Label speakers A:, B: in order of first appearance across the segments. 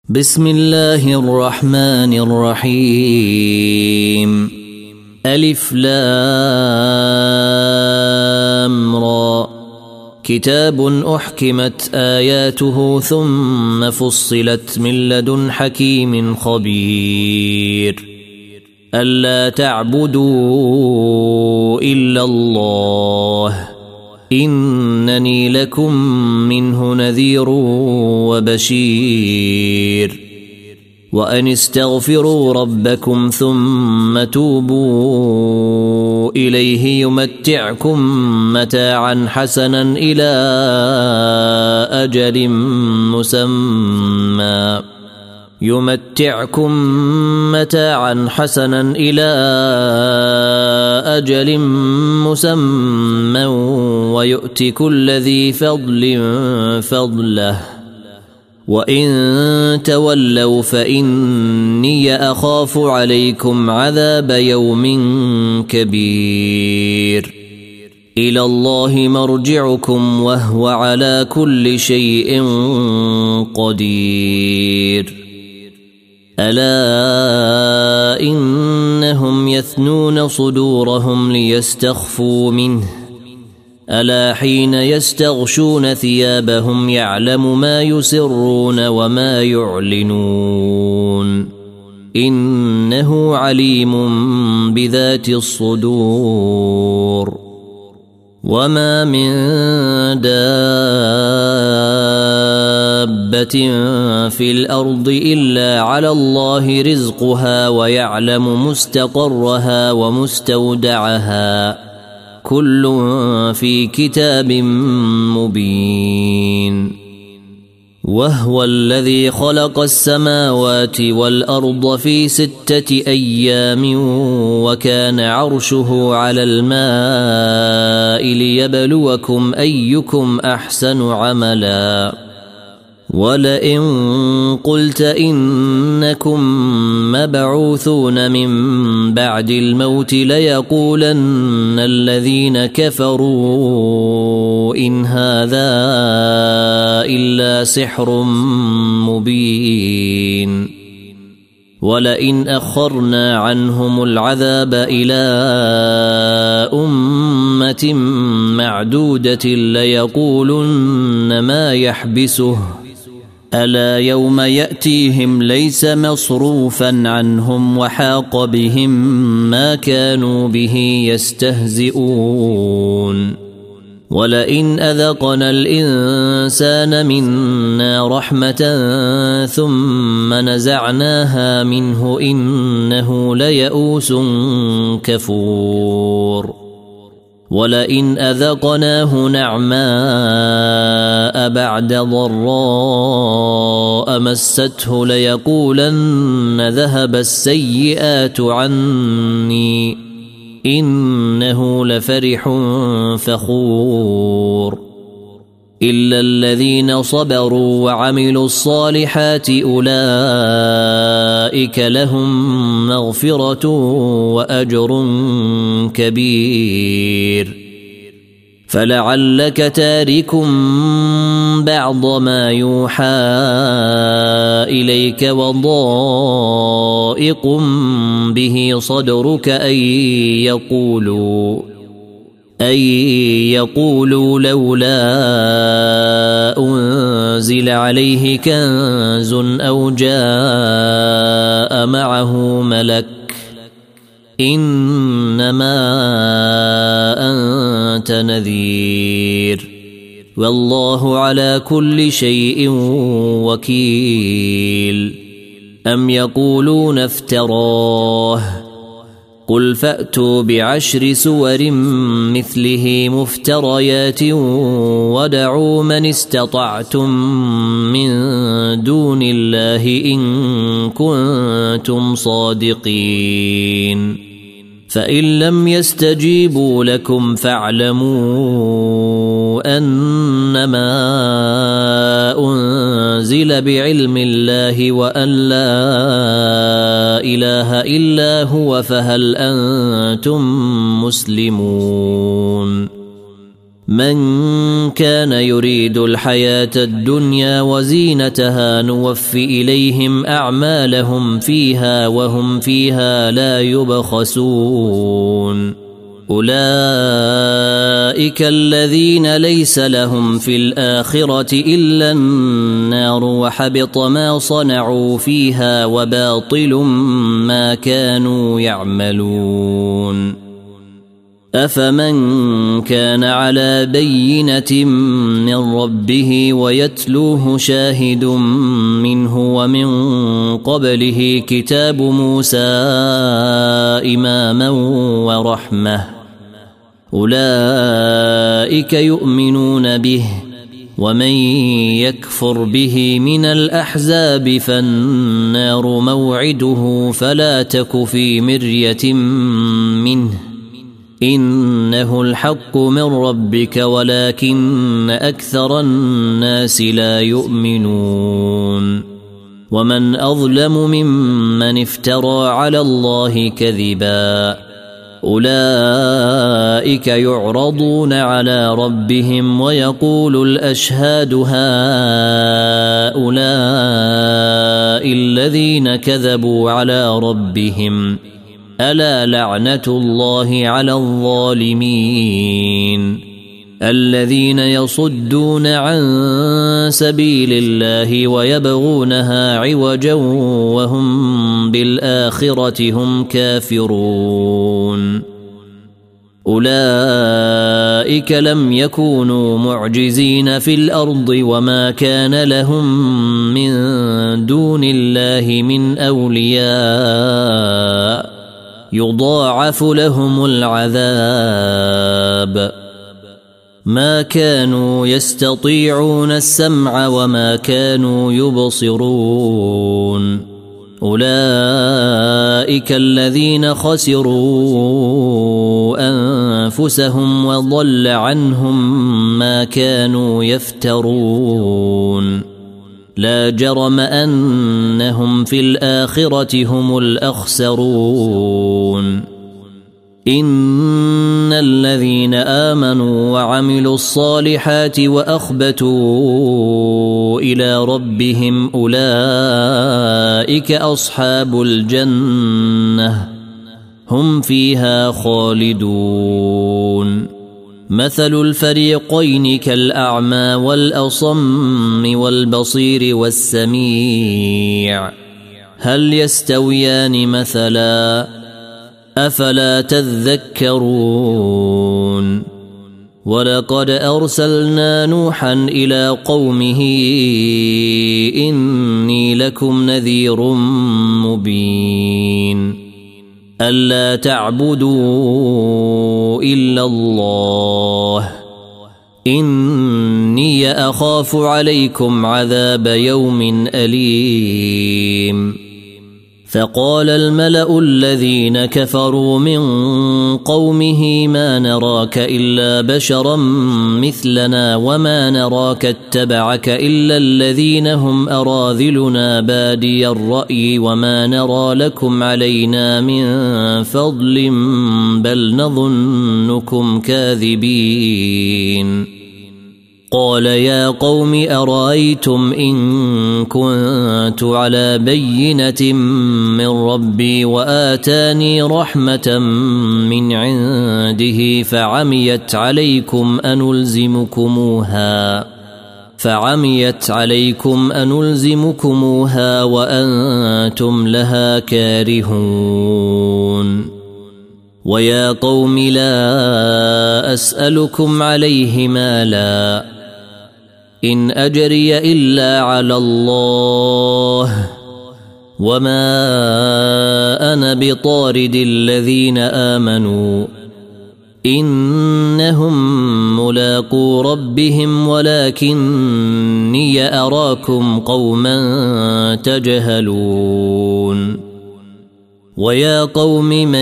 A: بسم الله الرحمن الرحيم. ألف لام را. كتاب أحكمت آياته ثم فصلت من لدن حكيم خبير. ألا تعبدوا إلا الله إنني لكم منه نذير وبشير. وأن استغفروا ربكم ثم توبوا إليه يمتعكم متاعا حسنا إلى أجل مسمى ويؤت كل ذي فضل فضله. وإن تولوا فإني أخاف عليكم عذاب يوم كبير. إلى الله مرجعكم وهو على كل شيء قدير. ألا إنهم يثنون صدورهم ليستخفوا منه. ألا حين يستغشون ثيابهم يعلم ما يسرون وما يعلنون إنه عليم بذات الصدور. وما من دابة في الأرض إلا على الله رزقها ويعلم مستقرها ومستودعها كل في كتاب مبين. وهو الذي خلق السماوات والأرض في 6 أيام وكان عرشه على الماء ليبلوكم أيكم أحسن عملا. ولئن قلت إنكم مبعوثون من بعد الموت ليقولن الذين كفروا إن هذا إلا سحر مبين. ولئن أخرنا عنهم العذاب إلى أمة معدودة ليقولن ما يحبسه. ألا يوم يأتيهم ليس مصروفا عنهم وحاق بهم ما كانوا به يستهزئون. ولئن أذقنا الإنسان منا رحمة ثم نزعناها منه إنه ليئوس كفور. ولئن أذقناه نعماء بعد ضراء مسته ليقولن ذهب السيئات عني إنه لفرح فخور. إلا الذين صبروا وعملوا الصالحات أولئك لهم مغفرة وأجر كبير. فلعلك تارك بعض ما يوحى إليك وضائق به صدرك أن يقولوا لولا أنزل عليه كنز أو جاء معه ملك إنما أنت نذير والله على كل شيء وكيل. أم يقولون افتراه قل فأتوا ب10 سور مثله مفتريات ودعوا من استطعتم من دون الله إن كنتم صادقين. فإن لم يستجيبوا لكم فاعلموا أنما أنزل بعلم الله وأن لا إله إلا هو فهل أنتم مسلمون. من كان يريد الحياة الدنيا وزينتها نوفي إليهم أعمالهم فيها وهم فيها لا يبخسون أولئك الذين ليس لهم في الآخرة إلا النار وحبط ما صنعوا فيها وباطل ما كانوا يعملون أفمن كان على بينة من ربه ويتلوه شاهد منه ومن قبله كتاب موسى إماما ورحمة أولئك يؤمنون به ومن يكفر به من الأحزاب فالنار موعده فلا تك في مرية منه إنه الحق من ربك ولكن أكثر الناس لا يؤمنون ومن أظلم ممن افترى على الله كذبا أولئك يعرضون على ربهم ويقول الأشهاد هؤلاء الذين كذبوا على ربهم ألا لعنة الله على الظالمين الذين يصدون عن سبيل الله ويبغونها عوجا وهم بالآخرة هم كافرون أولئك لم يكونوا معجزين في الأرض وما كان لهم من دون الله من أولياء يضاعف لهم العذاب ما كانوا يستطيعون السمع وما كانوا يبصرون أولئك الذين خسروا أنفسهم وضل عنهم ما كانوا يفترون لا جرم أنهم في الآخرة هم الأخسرون إن الذين آمنوا وعملوا الصالحات وأخبتوا إلى ربهم أولئك أصحاب الجنة هم فيها خالدون مثل الفريقين كالأعمى والأصم والبصير والسميع هل يستويان مثلا أفلا تذكرون ولقد أرسلنا نوحا إلى قومه إني لكم نذير مبين ألا تعبدوا إلا الله إني أخاف عليكم عذاب يوم أليم فقال الملأ الذين كفروا من قومه ما نراك إلا بشرا مثلنا وما نراك اتبعك إلا الذين هم أراذلنا بادي الرأي وما نرى لكم علينا من فضل بل نظنكم كاذبين قال يا قوم أرأيتم إن كنت على بينة من ربي وآتاني رحمة من عنده فعميت عليكم أنلزمكموها وأنتم لها كارهون ويا قوم لا أسألكم عليه مالا إن أجري إلا على الله وما أنا بطارد الذين آمنوا إنهم ملاقو ربهم ولكني أراكم قوما تجهلون ويا قوم من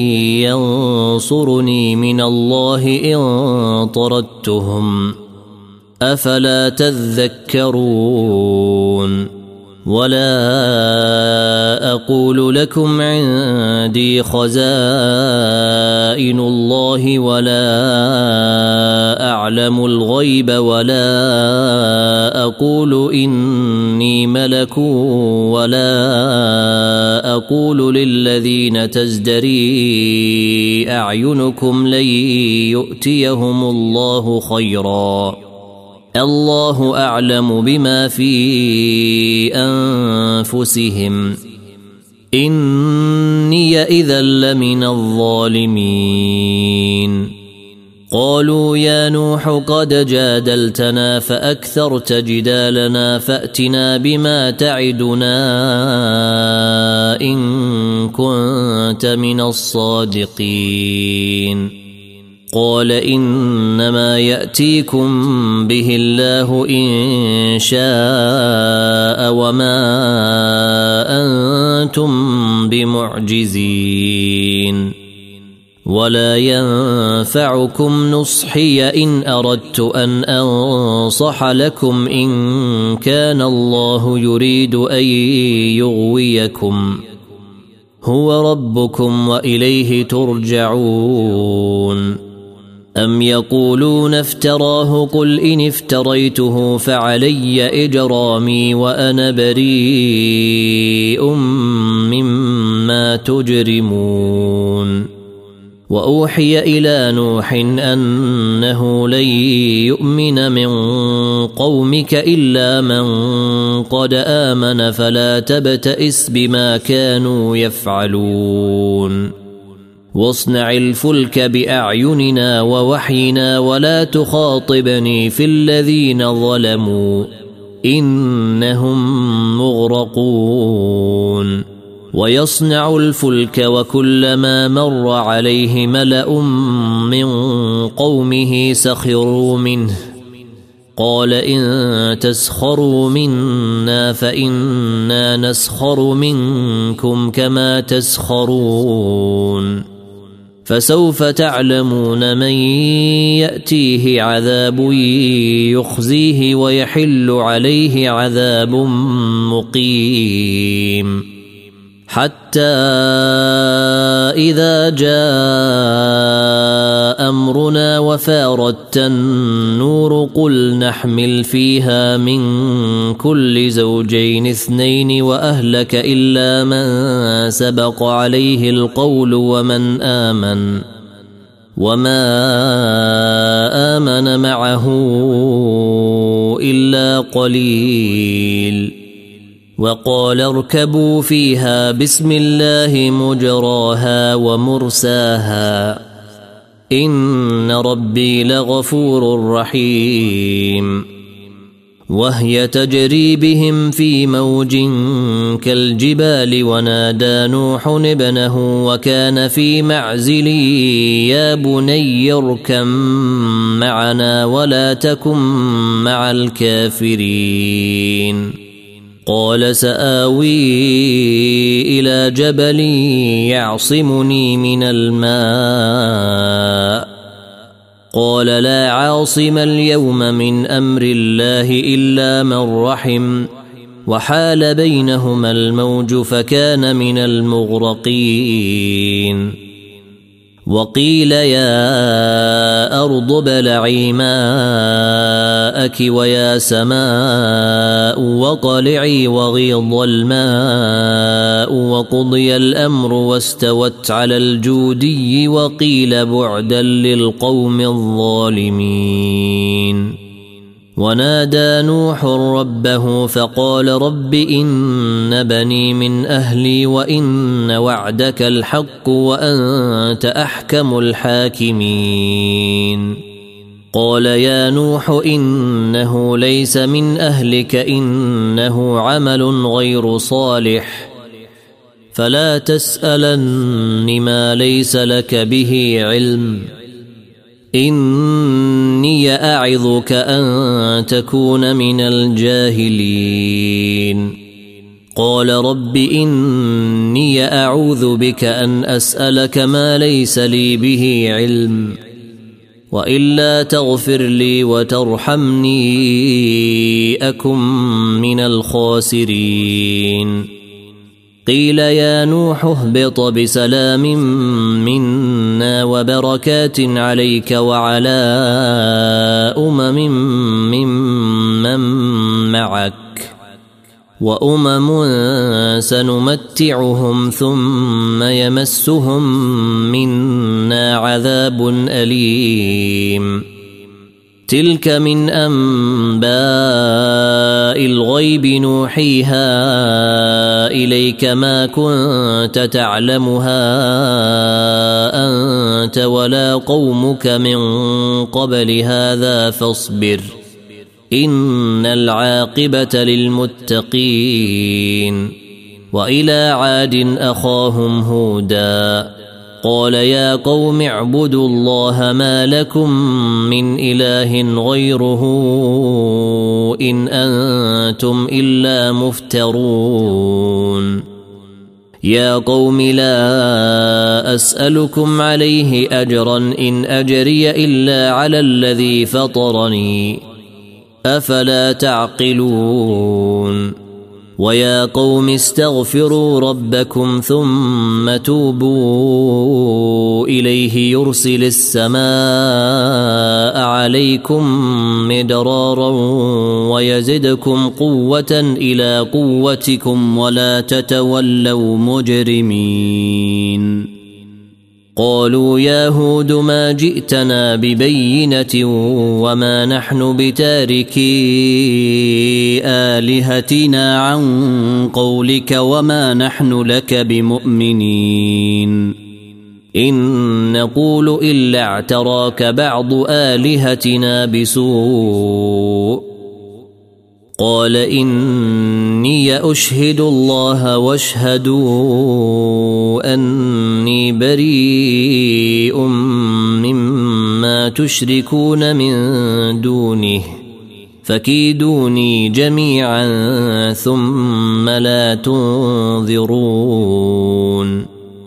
A: ينصرني من الله إن طردتهم أفلا تذكرون ولا أقول لكم عندي خزائن الله ولا أعلم الغيب ولا أقول إني ملك ولا أقول للذين تزدري أعينكم لن يؤتيهم الله خيرا الله أعلم بما في أنفسهم إني إذا لمن الظالمين قالوا يا نوح قد جادلتنا فأكثرت جدالنا فأتنا بما تعدنا إن كنت من الصادقين قال إنما يأتيكم به الله إن شاء وما أنتم بمعجزين ولا ينفعكم نصحي إن أردت أن أنصح لكم إن كان الله يريد أن يغويكم هو ربكم وإليه ترجعون أم يقولون افتراه قل إن افتريته فعلي إجرامي وأنا بريء مما تجرمون وأوحي إلى نوح أنه لن يؤمن من قومك إلا من قد آمن فلا تبتئس بما كانوا يفعلون واصنع الفلك بأعيننا ووحينا ولا تخاطبني في الذين ظلموا إنهم مغرقون ويصنع الفلك وكلما مر عليه ملأ من قومه سخروا منه قال إن تسخروا منا فإنا نسخر منكم كما تسخرون فسوف تعلمون من يأتيه عذاب يخزيه ويحل عليه عذاب مقيم حتى إذا جاء أمرنا وفارت النور قل نحمل فيها من كل زوجين اثنين وأهلك إلا من سبق عليه القول وما آمن معه إلا قليل وقال اركبوا فيها بسم الله مجراها ومرساها إن ربي لغفور رحيم وهي تجري بهم في موج كالجبال ونادى نوح ابنه وكان في معزل يا بني اركب معنا ولا تكن مع الكافرين قال سآوي إلى جبل يعصمني من الماء قال لا عاصم اليوم من أمر الله إلا من رحم وحال بينهما الموج فكان من المغرقين وقيل يا أرض ابلعي ماءك ويا سماء وقلعي وغيض الماء وقضي الأمر واستوت على الجودي وقيل بعدا للقوم الظالمين ونادى نوح ربه فقال رب إن بني من أهلي وإن وعدك الحق وأنت أحكم الحاكمين قال يا نوح إنه ليس من أهلك إنه عمل غير صالح فلا تسألن ما ليس لك به علم إني أعظك أن تكون من الجاهلين قال رب إني أعوذ بك أن أسألك ما ليس لي به علم وإلا تغفر لي وترحمني أكن من الخاسرين. قيل يا نوح اهبط بسلام منا وبركات عليك وعلى ممن معك وأمم سنمتعهم ثم يمسهم منا عذاب أليم. تلك من أنباء الغيب نوحيها إليك ما كنت تعلمها أنت ولا قومك من قبل هذا فاصبر إن العاقبة للمتقين. وإلى عاد أخاهم هودا قال يا قوم اعبدوا الله ما لكم من إله غيره إن أنتم إلا مفترون. يا قوم لا أسألكم عليه أجرا إن أجري إلا على الذي فطرني أفلا تعقلون. ويا قوم استغفروا ربكم ثم توبوا إليه يرسل السماء عليكم مدرارا ويزدكم قوة إلى قوتكم ولا تتولوا مجرمين. قالوا يا هود ما جئتنا ببينة وما نحن بتاركي آلهتنا عن قولك وما نحن لك بمؤمنين إن نقول إلا اعتراك بعض آلهتنا بسوء. قال إني أشهد الله واشهدوا أني بريء مما تشركون من دونه فكيدوني جميعا ثم لا تنظرون.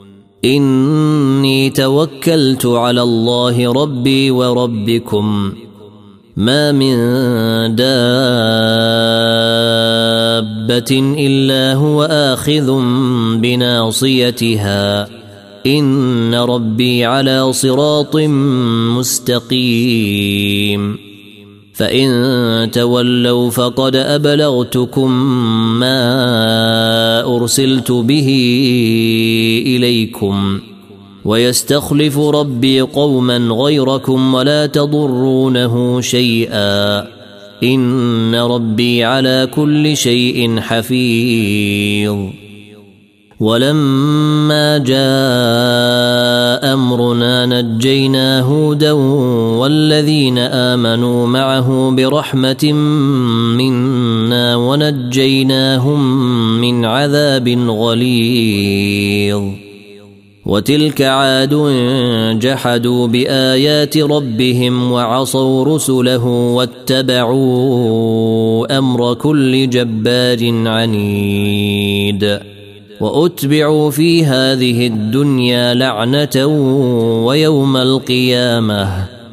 A: إني توكلت على الله ربي وربكم ما من دابة إلا هو آخذ بناصيتها إن ربي على صراط مستقيم. فإن تولوا فقد أبلغتكم ما أرسلت به إليكم ويستخلف ربي قوما غيركم ولا تضرونه شيئا إن ربي على كل شيء حفيظ. ولما جاء أمرنا نجينا هودا والذين آمنوا معه برحمة منا ونجيناهم من عذاب غليظ. وتلك عاد جحدوا بآيات ربهم وعصوا رسله واتبعوا أمر كل جبار عنيد. وأتبعوا في هذه الدنيا لعنة ويوم القيامة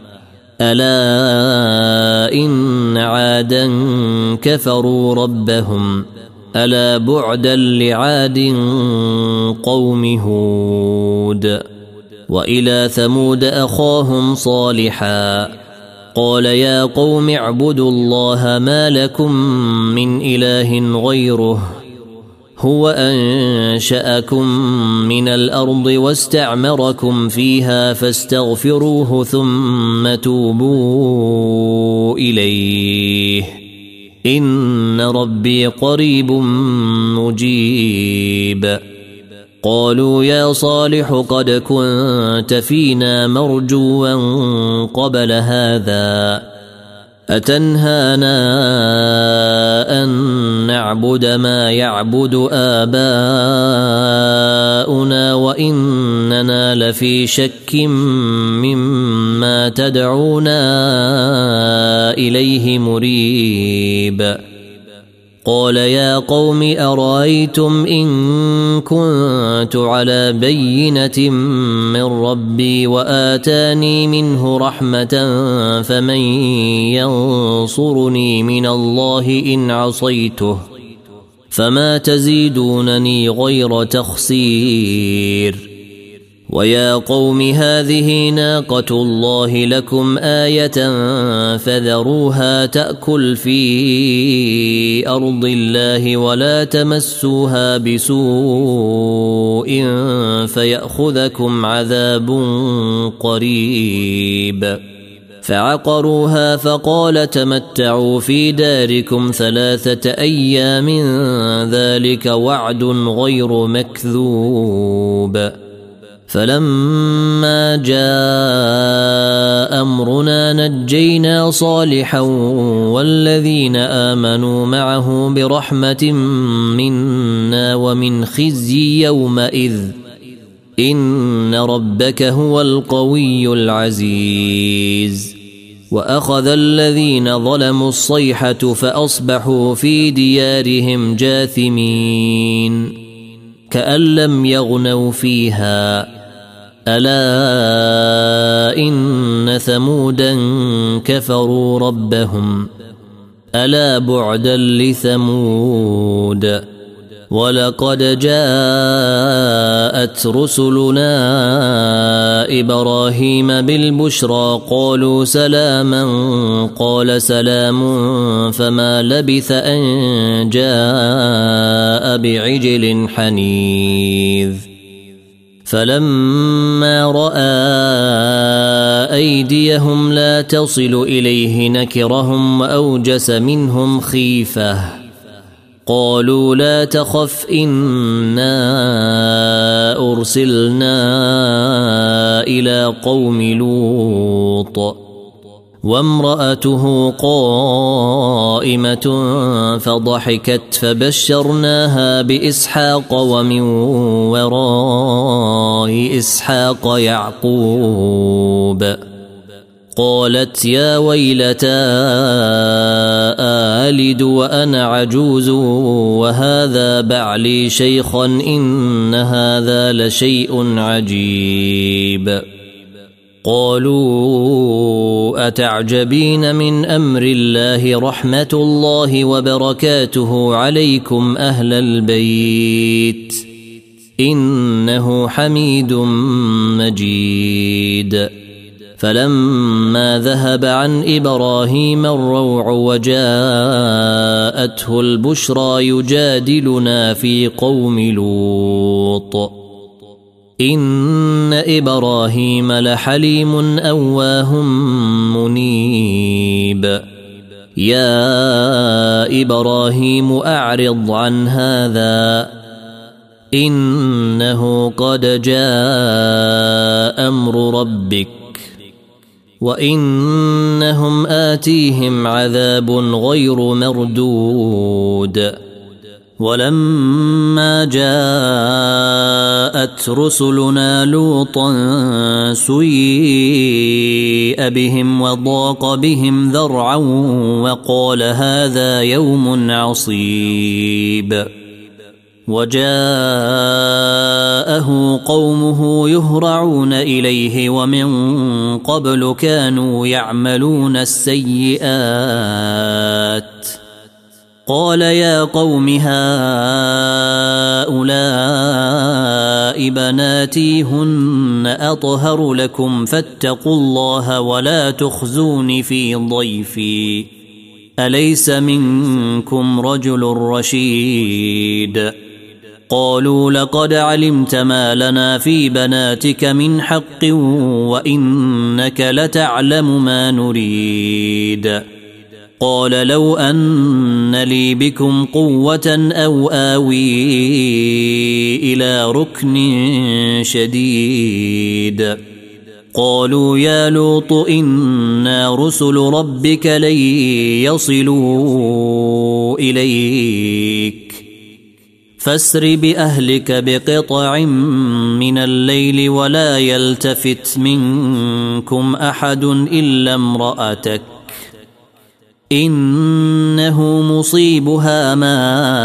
A: ألا إن عادا كفروا ربهم ألا بعدا لعاد قوم هود. وإلى ثمود أخاهم صالحا قال يا قوم اعبدوا الله ما لكم من إله غيره هو أنشأكم من الأرض واستعمركم فيها فاستغفروه ثم توبوا إليه إن ربي قريب مجيب. قالوا يا صالح قد كنت فينا مرجوا قبل هذا أتنهانا أن نعبد ما يعبد آباؤنا وإننا لفي شك مما تدعونا إليه مريب. قال يا قوم أرأيتم إن كنت على بينة من ربي وآتاني منه رحمة فمن ينصرني من الله إن عصيته فما تزيدونني غير تخسير ويا قوم هذه ناقة الله لكم آية فذروها تأكل في أرض الله ولا تمسوها بسوء فيأخذكم عذاب قريب فعقروها فقال تمتعوا في داركم 3 أيام ذلك وعد غير مكذوب فلما جاء أمرنا نجينا صالحا والذين آمنوا معه برحمة منا ومن خزي يومئذ إن ربك هو القوي العزيز وأخذ الذين ظلموا الصيحة فأصبحوا في ديارهم جاثمين كأن لم يغنوا فيها ألا إن ثمودا كفروا ربهم ألا بعدا لثمود ولقد جاءت رسلنا إبراهيم بالبشرى قالوا سلاما قال سلام فما لبث أن جاء بعجل حنيذ فلما رأى أيديهم لا تصل إليه نكرهم وأوجس منهم خيفة قالوا لا تخف إنا أرسلنا إلى قوم لوط وامرأته قائمة فضحكت فبشرناها بإسحاق ومن وراء إسحاق يعقوب قالت يا ويلتى آلد وأنا عجوز وهذا بعلي شيخا إن هذا لشيء عجيب قالوا أتعجبين من أمر الله رحمة الله وبركاته عليكم أهل البيت إنه حميد مجيد فلما ذهب عن إبراهيم الروع وجاءته البشرى يجادلنا في قوم لوط إن إبراهيم لحليم أواه منيب يا إبراهيم أعرض عن هذا إنه قد جاء أمر ربك وإنهم آتيهم عذاب غير مردود ولما جاءت رسلنا لوطا سيء بهم وضاق بهم ذرعا وقال هذا يوم عصيب وجاءه قومه يهرعون إليه ومن قبل كانوا يعملون السيئات قال يا قوم هؤلاء بناتي هن أطهر لكم فاتقوا الله ولا تخزون في ضيفي أليس منكم رجل رشيد قالوا لقد علمت ما لنا في بناتك من حق وإنك لتعلم ما نريد قال لو أن لي بكم قوة أو آوي إلى ركن شديد قالوا يا لوط إنا رسل ربك لن يصلوا إليك فاسر بأهلك بقطع من الليل ولا يلتفت منكم أحد إلا امرأتك إنه مصيبها ما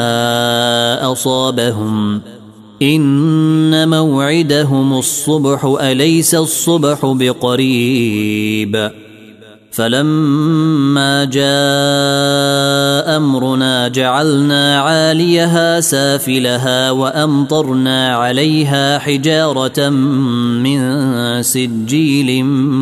A: أصابهم إن موعدهم الصبح أليس الصبح بقريب فلما جاء أمرنا جعلنا عاليها سافلها وأمطرنا عليها حجارة من سجيل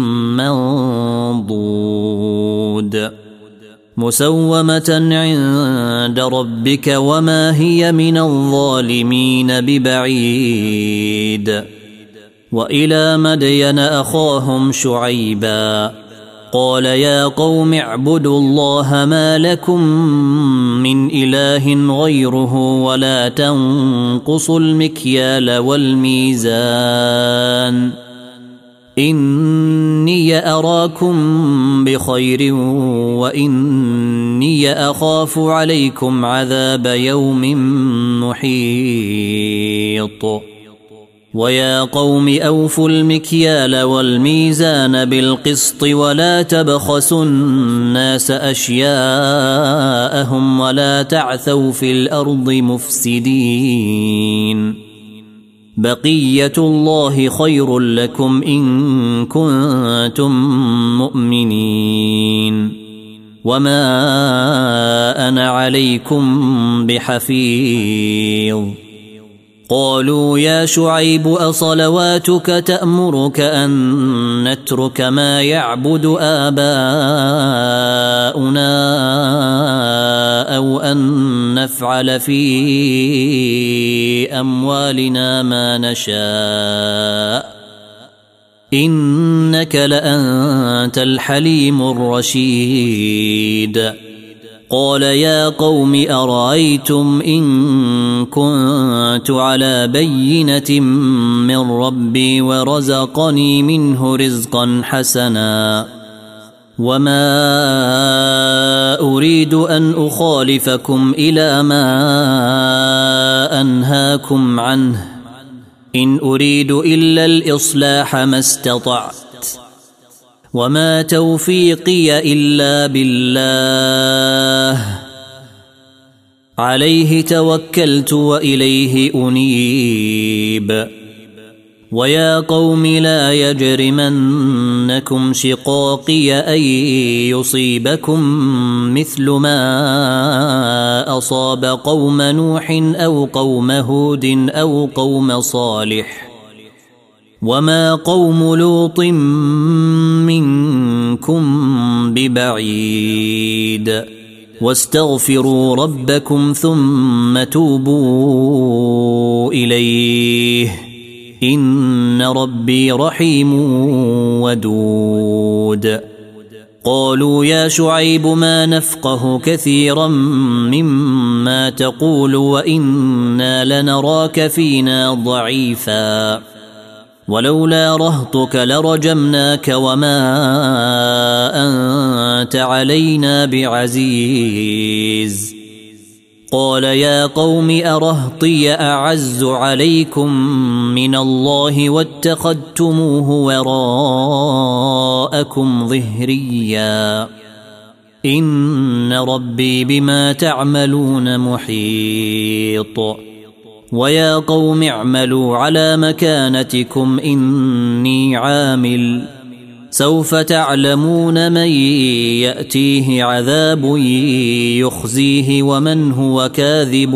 A: منضود مسومة عند ربك وما هي من الظالمين ببعيد وإلى مدين أخاهم شعيبا قال يا قوم اعبدوا الله ما لكم من إله غيره ولا تنقصوا المكيال والميزان إني أراكم بخير وإني أخاف عليكم عذاب يوم محيط ويا قوم أوفوا المكيال والميزان بالقسط ولا تبخسوا الناس أشياءهم ولا تعثوا في الأرض مفسدين بقية الله خير لكم إن كنتم مؤمنين وما أنا عليكم بحفيظ قالوا يا شعيب أصلواتك تأمرك أن نترك ما يعبد آباؤنا أو أن نفعل في أموالنا ما نشاء إنك لأنت الحليم الرشيد قال يا قوم أرأيتم إن كنت على بينة من ربي ورزقني منه رزقا حسنا وما أريد أن أخالفكم إلى ما أنهاكم عنه إن أريد إلا الإصلاح ما استطعت وما توفيقي إلا بالله عليه توكلت وإليه أنيب ويا قوم لا يجرمنكم شقاقي أن يصيبكم مثل ما أصاب قوم نوح أو قوم هود أو قوم صالح وما قوم لوط منكم ببعيد واستغفروا ربكم ثم توبوا إليه إن ربي رحيم ودود قالوا يا شعيب ما نفقه كثيرا مما تقول وإنا لنراك فينا ضعيفا ولولا رهطك لرجمناك وما أنت علينا بعزيز قال يا قوم أرهطي أعز عليكم من الله واتخذتموه وراءكم ظهريا إن ربي بما تعملون محيط ويا قوم اعملوا على مكانتكم إني عامل سوف تعلمون من يأتيه عذاب يخزيه ومن هو كاذب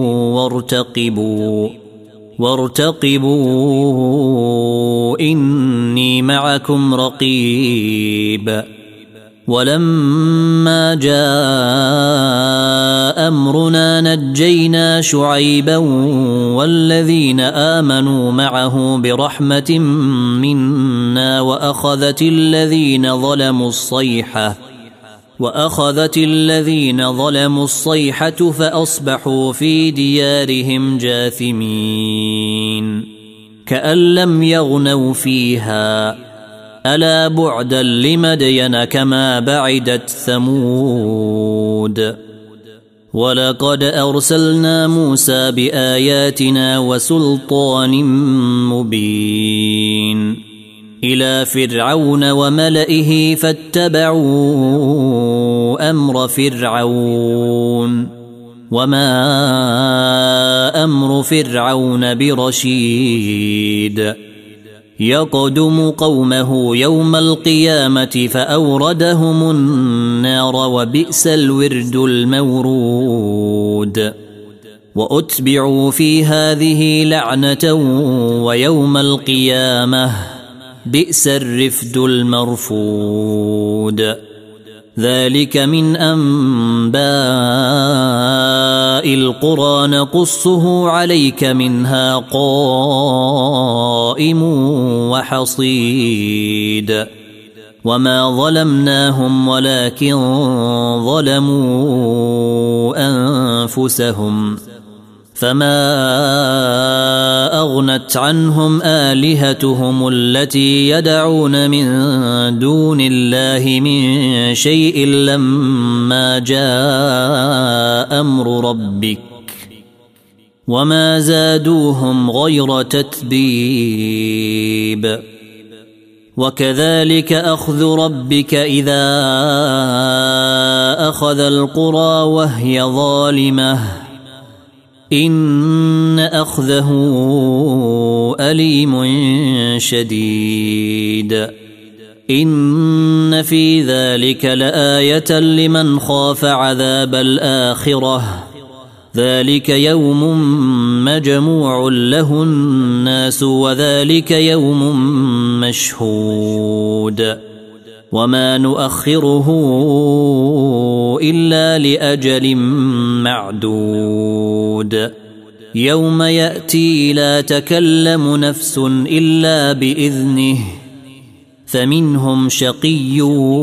A: وارتقبوا إني معكم رقيب ولما جاء أمرنا نجينا شعيبا والذين آمنوا معه برحمة منا وأخذت الذين ظلموا الصيحة فأصبحوا في ديارهم جاثمين كأن لم يغنوا فيها ألا بعدا لمدين كما بعدت ثمود ولقد أرسلنا موسى بآياتنا وسلطان مبين إلى فرعون وملئه فاتبعوا أمر فرعون وما أمر فرعون برشيد يقدم قومه يوم القيامة فأوردهم النار وبئس الورد المورود وأتبعوا في هذه لعنة ويوم القيامة بئس الرفد المرفود ذلك من أنباء القرى نقصه عليك منها قائم وحصيد وما ظلمناهم ولكن ظلموا أنفسهم فما أغنت عنهم آلهتهم التي يدعون من دون الله من شيء لما جاء أمر ربك وما زادوهم غير تتبيب وكذلك أخذ ربك إذا أخذ القرى وهي ظالمة إن أخذه أليم شديد إن في ذلك لآية لمن خاف عذاب الآخرة ذلك يوم مجموع له الناس وذلك يوم مشهود وما نؤخره إلا لأجل معدود يوم يأتي لا تكلم نفس إلا بإذنه فمنهم شقي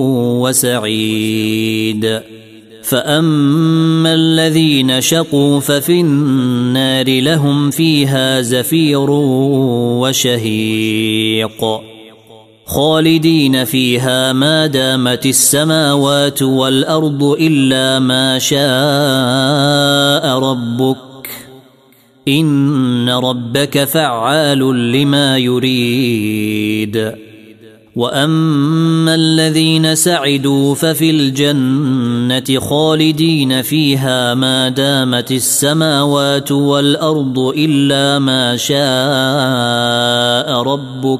A: وسعيد فأما الذين شقوا ففي النار لهم فيها زفير وشهيق خالدين فيها ما دامت السماوات والأرض إلا ما شاء ربك إن ربك فعال لما يريد وأما الذين سعدوا ففي الجنة خالدين فيها ما دامت السماوات والأرض إلا ما شاء ربك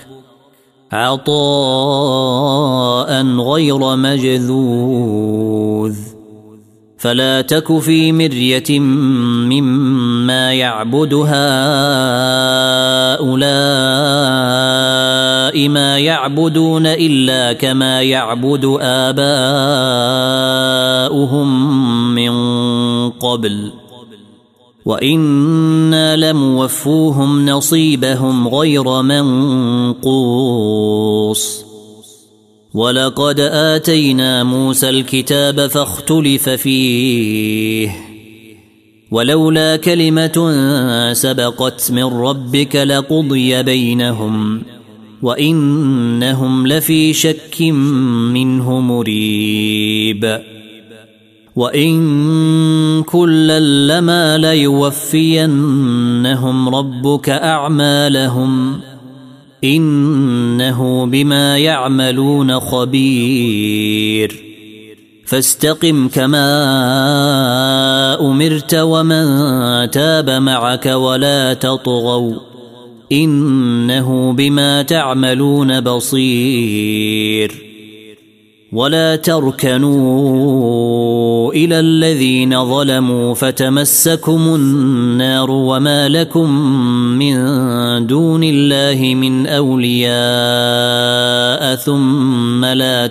A: عطاء غير مجذوذ فلا تك في مرية مما يعبد هؤلاء ما يعبدون إلا كما يعبد آباؤهم من قبل وإنا لموفوهم نصيبهم غير منقوص ولقد آتينا موسى الكتاب فاختلف فيه ولولا كلمة سبقت من ربك لقضي بينهم وإنهم لفي شك منه مريب وإن كلا لما ليوفينهم ربك أعمالهم إنه بما يعملون خبير فاستقم كما أمرت ومن تاب معك ولا تطغوا إنه بما تعملون بصير ولا تركنوا إلى الذين ظلموا فتمسكم النار وما لكم من دون الله من أولياء ثم لا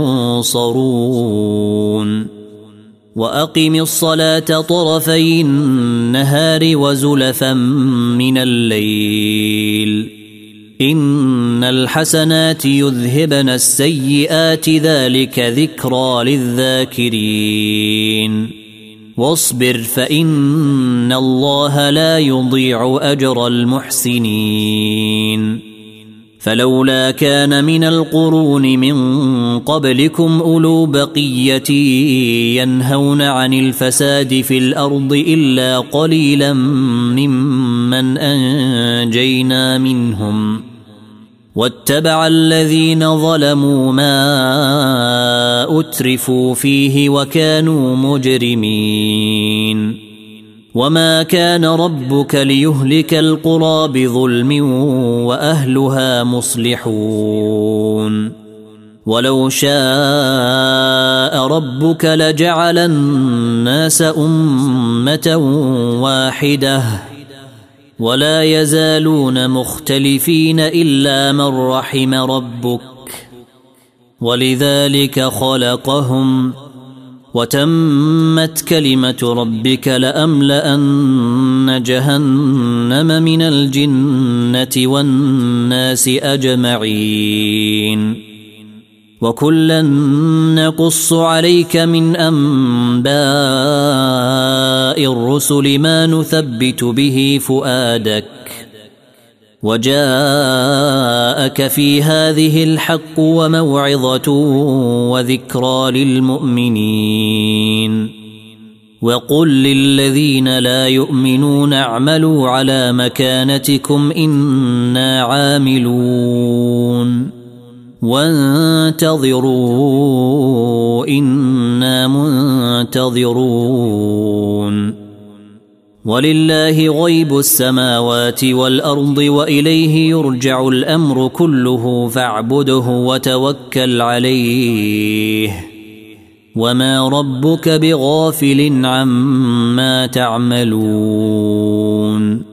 A: تنصرون وأقم الصلاة طرفي النهار وزلفا من الليل إن الحسنات يذهبن السيئات ذلك ذكرى للذاكرين واصبر فإن الله لا يضيع أجر المحسنين فلولا كان من القرون من قبلكم أولو بقية ينهون عن الفساد في الأرض إلا قليلا ممن أنجينا منهم واتبع الذين ظلموا ما أترفوا فيه وكانوا مجرمين وما كان ربك ليهلك القرى بظلم وأهلها مصلحون ولو شاء ربك لجعل الناس أمة واحدة ولا يزالون مختلفين إلا من رحم ربك ولذلك خلقهم وتمت كلمة ربك لأملأن جهنم من الجنة والناس أجمعين وكلا نقص عليك من أنباء الرسل ما نثبت به فؤادك وجاءك في هذه الحق وموعظة وذكرى للمؤمنين وقل للذين لا يؤمنون اعملوا على مكانتكم إنا عاملون وانتظروا إنا منتظرون ولله غيب السماوات والأرض وإليه يرجع الأمر كله فاعبده وتوكل عليه وما ربك بغافل عما تعملون